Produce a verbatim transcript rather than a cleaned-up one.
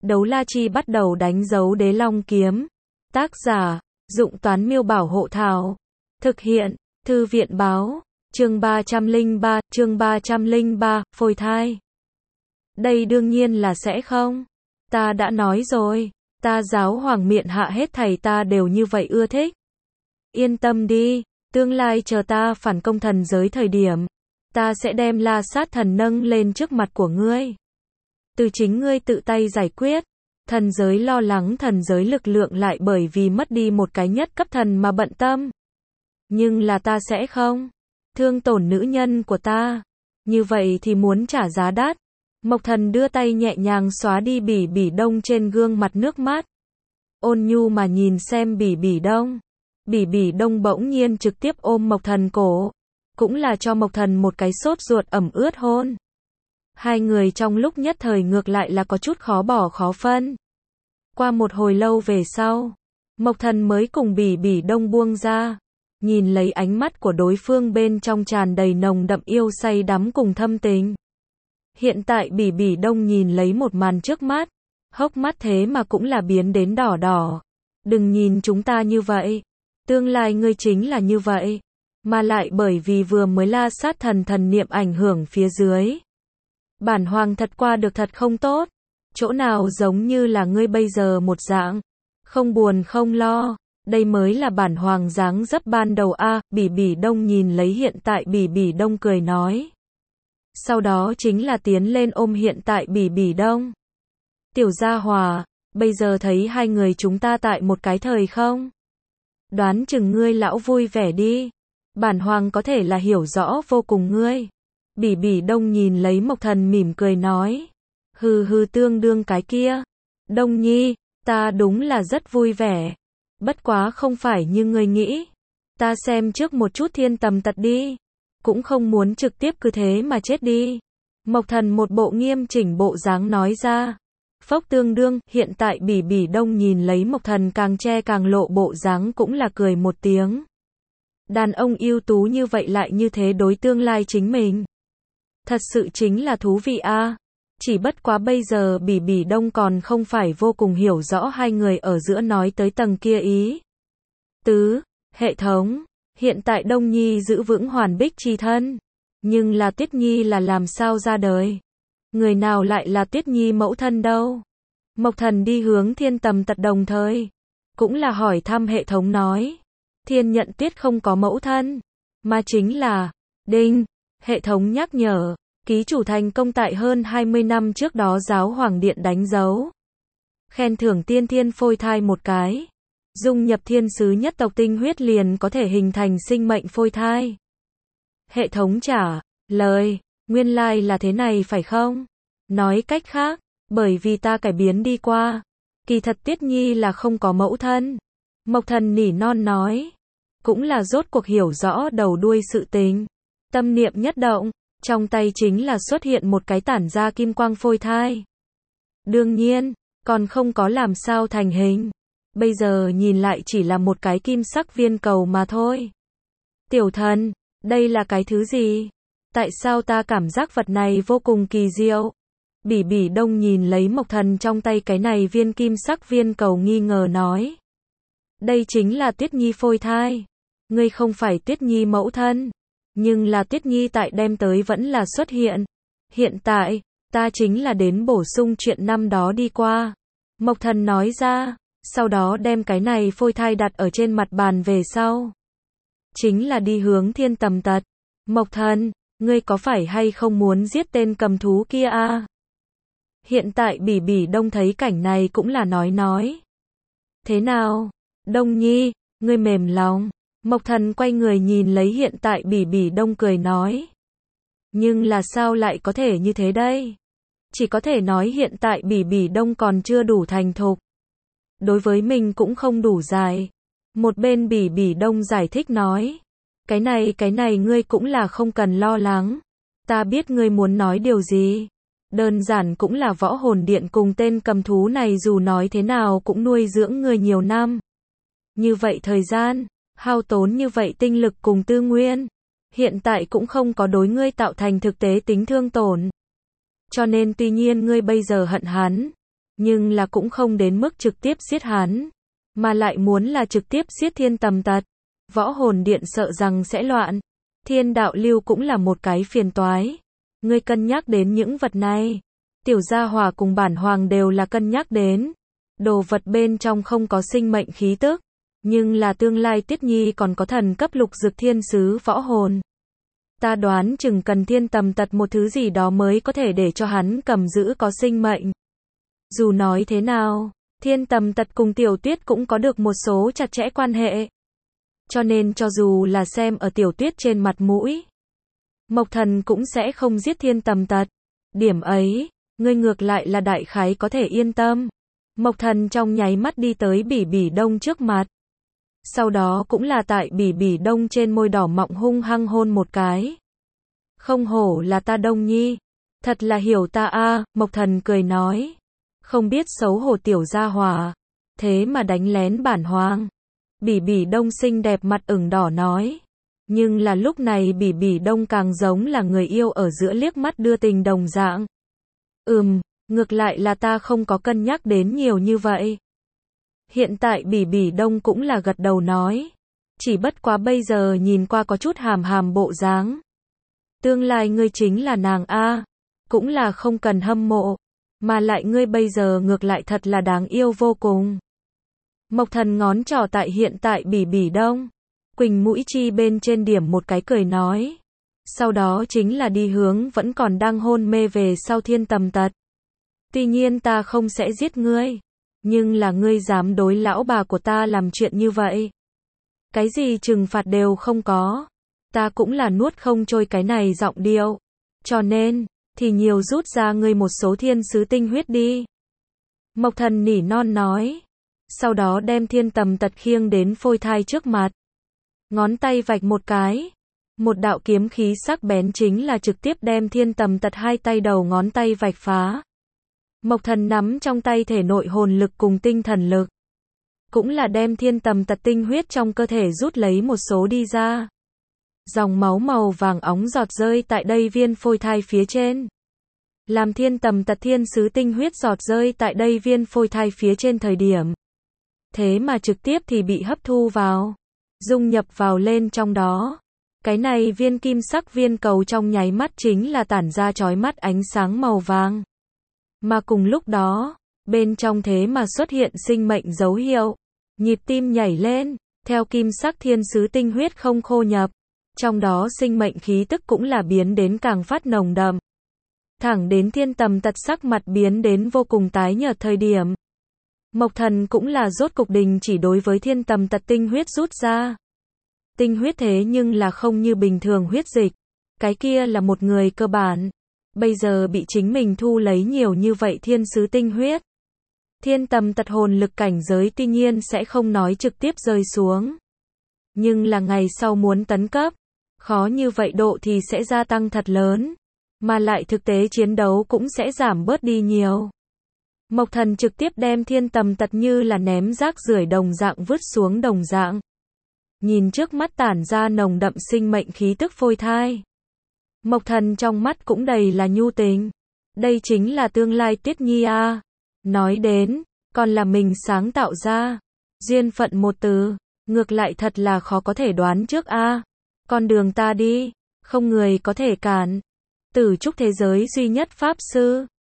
Đấu la chi bắt đầu đánh dấu đế long kiếm. Tác giả, Dụng Toán Miêu Bảo Hộ Thảo. Thực hiện, Thư viện Báo. Chương ba trăm lẻ ba, chương ba trăm lẻ ba, phôi thai. Đây đương nhiên là sẽ không. Ta đã nói rồi, ta giáo hoàng miện hạ hết thầy ta đều như vậy ưa thích. Yên tâm đi, tương lai chờ ta phản công thần giới thời điểm, ta sẽ đem La Sát Thần nâng lên trước mặt của ngươi. Từ chính ngươi tự tay giải quyết. Thần giới lo lắng thần giới lực lượng lại bởi vì mất đi một cái nhất cấp thần mà bận tâm. Nhưng là ta sẽ không thương tổn nữ nhân của ta. Như vậy thì muốn trả giá đắt. Mộc Thần đưa tay nhẹ nhàng xóa đi Bỉ Bỉ Đông trên gương mặt nước mắt. Ôn nhu mà nhìn xem Bỉ Bỉ Đông. Bỉ Bỉ Đông bỗng nhiên trực tiếp ôm Mộc Thần cổ. Cũng là cho Mộc Thần một cái sốt ruột ẩm ướt hôn. Hai người trong lúc nhất thời ngược lại là có chút khó bỏ khó phân. Qua một hồi lâu về sau, Mộc Thần mới cùng Bỉ Bỉ Đông buông ra. Nhìn lấy ánh mắt của đối phương bên trong tràn đầy nồng đậm yêu say đắm cùng thâm tình. Hiện tại Bỉ Bỉ Đông nhìn lấy một màn trước mắt, hốc mắt thế mà cũng là biến đến đỏ đỏ. Đừng nhìn chúng ta như vậy, tương lai ngươi chính là như vậy, mà lại bởi vì vừa mới La Sát Thần thần niệm ảnh hưởng phía dưới. Bản hoàng thật qua được thật không tốt, chỗ nào giống như là ngươi bây giờ một dạng, không buồn không lo, đây mới là bản hoàng dáng dấp ban đầu a. Bỉ Bỉ Đông nhìn lấy hiện tại Bỉ Bỉ Đông cười nói. Sau đó chính là tiến lên ôm hiện tại Bỉ Bỉ Đông. Tiểu gia hòa, bây giờ thấy hai người chúng ta tại một cái thời không? Đoán chừng ngươi lão vui vẻ đi. Bản hoàng có thể là hiểu rõ vô cùng ngươi. Bỉ Bỉ Đông nhìn lấy Mộc Thần mỉm cười nói. Hừ hừ tương đương cái kia. Đông nhi, ta đúng là rất vui vẻ. Bất quá không phải như ngươi nghĩ. Ta xem trước một chút thiên tầm tật đi. Cũng không muốn trực tiếp cứ thế mà chết đi. Mộc Thần một bộ nghiêm chỉnh bộ dáng nói ra. Phốc tương đương, hiện tại Bỉ Bỉ Đông nhìn lấy Mộc Thần càng che càng lộ bộ dáng cũng là cười một tiếng. Đàn ông ưu tú như vậy lại như thế đối tương lai chính mình. Thật sự chính là thú vị a. À. Chỉ bất quá bây giờ Bỉ Bỉ Đông còn không phải vô cùng hiểu rõ hai người ở giữa nói tới tầng kia ý. Tứ, hệ thống, hiện tại Đông Nhi giữ vững hoàn bích chi thân. Nhưng là Tuyết Nhi là làm sao ra đời? Người nào lại là Tuyết Nhi mẫu thân đâu? Mộc Thần đi hướng thiên tầm tật đồng thời. Cũng là hỏi thăm hệ thống nói. Thiên nhận Tuyết không có mẫu thân. Mà chính là, đinh, hệ thống nhắc nhở. Ký chủ thành công tại hơn hai mươi năm trước đó giáo hoàng điện đánh dấu. Khen thưởng tiên thiên phôi thai một cái. Dung nhập thiên sứ nhất tộc tinh huyết liền có thể hình thành sinh mệnh phôi thai. Hệ thống trả lời, nguyên lai là thế này phải không? Nói cách khác, bởi vì ta cải biến đi qua. Kỳ thật Tuyết Nhi là không có mẫu thân. Mộc Thần nỉ non nói. Cũng là rốt cuộc hiểu rõ đầu đuôi sự tình. Tâm niệm nhất động. Trong tay chính là xuất hiện một cái tản ra kim quang phôi thai. Đương nhiên, còn không có làm sao thành hình. Bây giờ nhìn lại chỉ là một cái kim sắc viên cầu mà thôi. Tiểu thần, đây là cái thứ gì? Tại sao ta cảm giác vật này vô cùng kỳ diệu? Bỉ Bỉ Đông nhìn lấy Mộc Thần trong tay cái này viên kim sắc viên cầu nghi ngờ nói. Đây chính là Tuyết Nhi phôi thai. Ngươi không phải Tuyết Nhi mẫu thân. Nhưng là Tuyết Nhi tại đem tới vẫn là xuất hiện. Hiện tại, ta chính là đến bổ sung chuyện năm đó đi qua. Mộc Thần nói ra, sau đó đem cái này phôi thai đặt ở trên mặt bàn về sau. Chính là đi hướng thiên tầm tật. Mộc Thần, ngươi có phải hay không muốn giết tên cầm thú kia a? À? Hiện tại Bỉ Bỉ Đông thấy cảnh này cũng là nói nói. Thế nào? Đông Nhi, ngươi mềm lòng. Mộc Thần quay người nhìn lấy hiện tại Bỉ Bỉ Đông cười nói. Nhưng là sao lại có thể như thế đây? Chỉ có thể nói hiện tại Bỉ Bỉ Đông còn chưa đủ thành thục. Đối với mình cũng không đủ dài. Một bên Bỉ Bỉ Đông giải thích nói. Cái này cái này ngươi cũng là không cần lo lắng. Ta biết ngươi muốn nói điều gì. Đơn giản cũng là võ hồn điện cùng tên cầm thú này dù nói thế nào cũng nuôi dưỡng ngươi nhiều năm. Như vậy thời gian. Hao tốn như vậy tinh lực cùng tư nguyên, hiện tại cũng không có đối ngươi tạo thành thực tế tính thương tổn. Cho nên tuy nhiên ngươi bây giờ hận hắn, nhưng là cũng không đến mức trực tiếp giết hắn, mà lại muốn là trực tiếp giết Thiên Tầm Tật. Võ hồn điện sợ rằng sẽ loạn. Thiên đạo lưu cũng là một cái phiền toái. Ngươi cân nhắc đến những vật này. Tiểu gia hỏa cùng bản hoàng đều là cân nhắc đến. Đồ vật bên trong không có sinh mệnh khí tức, nhưng là tương lai Tiết Nhi còn có thần cấp lục dược thiên sứ võ hồn. Ta đoán chừng cần Thiên Tầm Tật một thứ gì đó mới có thể để cho hắn cầm giữ có sinh mệnh. Dù nói thế nào, Thiên Tầm Tật cùng Tiểu Tuyết cũng có được một số chặt chẽ quan hệ. Cho nên cho dù là xem ở Tiểu Tuyết trên mặt mũi, Mộc Thần cũng sẽ không giết Thiên Tầm Tật. Điểm ấy, ngươi ngược lại là đại khái có thể yên tâm. Mộc Thần trong nháy mắt đi tới Bỉ Bỉ Đông trước mặt. Sau đó cũng là tại Bỉ Bỉ Đông trên môi đỏ mọng hung hăng hôn một cái. Không hổ là ta Đông Nhi. Thật là hiểu ta a, Mộc Thần cười nói. Không biết xấu hổ tiểu gia hỏa. Thế mà đánh lén bản hoàng. Bỉ Bỉ Đông xinh đẹp mặt ửng đỏ nói. Nhưng là lúc này Bỉ Bỉ Đông càng giống là người yêu ở giữa liếc mắt đưa tình đồng dạng. Ừm, ngược lại là ta không có cân nhắc đến nhiều như vậy. Hiện tại Bỉ Bỉ Đông cũng là gật đầu nói. Chỉ bất quá bây giờ nhìn qua có chút hàm hàm bộ dáng. Tương lai ngươi chính là nàng a, cũng là không cần hâm mộ, mà lại ngươi bây giờ ngược lại thật là đáng yêu vô cùng. Mộc Thần ngón trỏ tại hiện tại Bỉ Bỉ Đông, Quỳnh mũi chi bên trên điểm một cái cười nói. Sau đó chính là đi hướng vẫn còn đang hôn mê về sau Thiên Tầm Tật. Tuy nhiên ta không sẽ giết ngươi, nhưng là ngươi dám đối lão bà của ta làm chuyện như vậy. Cái gì trừng phạt đều không có. Ta cũng là nuốt không trôi cái này giọng điệu. Cho nên, thì nhiều rút ra ngươi một số thiên sứ tinh huyết đi. Mộc Thần nỉ non nói. Sau đó đem Thiên Tầm Tật khiêng đến phôi thai trước mặt. Ngón tay vạch một cái. Một đạo kiếm khí sắc bén chính là trực tiếp đem Thiên Tầm Tật hai tay đầu ngón tay vạch phá. Mộc Thần nắm trong tay thể nội hồn lực cùng tinh thần lực. Cũng là đem Thiên Tầm Tật tinh huyết trong cơ thể rút lấy một số đi ra. Dòng máu màu vàng óng giọt rơi tại đây viên phôi thai phía trên. Làm Thiên Tầm Tật thiên sứ tinh huyết giọt rơi tại đây viên phôi thai phía trên thời điểm. Thế mà trực tiếp thì bị hấp thu vào. Dung nhập vào lên trong đó. Cái này viên kim sắc viên cầu trong nháy mắt chính là tản ra chói mắt ánh sáng màu vàng. Mà cùng lúc đó, bên trong thế mà xuất hiện sinh mệnh dấu hiệu. Nhịp tim nhảy lên, theo kim sắc thiên sứ tinh huyết không khô nhập. Trong đó sinh mệnh khí tức cũng là biến đến càng phát nồng đậm. Thẳng đến Thiên Tầm Tật sắc mặt biến đến vô cùng tái nhợt thời điểm. Mộc Thần cũng là rốt cục đình chỉ đối với Thiên Tầm Tật tinh huyết rút ra. Tinh huyết thế nhưng là không như bình thường huyết dịch. Cái kia là một người cơ bản. Bây giờ bị chính mình thu lấy nhiều như vậy thiên sứ tinh huyết. Thiên Tầm Tật hồn lực cảnh giới tuy nhiên sẽ không nói trực tiếp rơi xuống. Nhưng là ngày sau muốn tấn cấp, khó như vậy độ thì sẽ gia tăng thật lớn. Mà lại thực tế chiến đấu cũng sẽ giảm bớt đi nhiều. Mộc Thần trực tiếp đem Thiên Tầm Tật như là ném rác rưởi đồng dạng vứt xuống đồng dạng. Nhìn trước mắt tản ra nồng đậm sinh mệnh khí tức phôi thai. Mộc Thần trong mắt cũng đầy là nhu tình. Đây chính là tương lai Tiết Nhi a. Nói đến, còn là mình sáng tạo ra. Duyên phận một từ, ngược lại thật là khó có thể đoán trước a. Con đường ta đi, không người có thể cản. Tử trúc thế giới duy nhất pháp sư.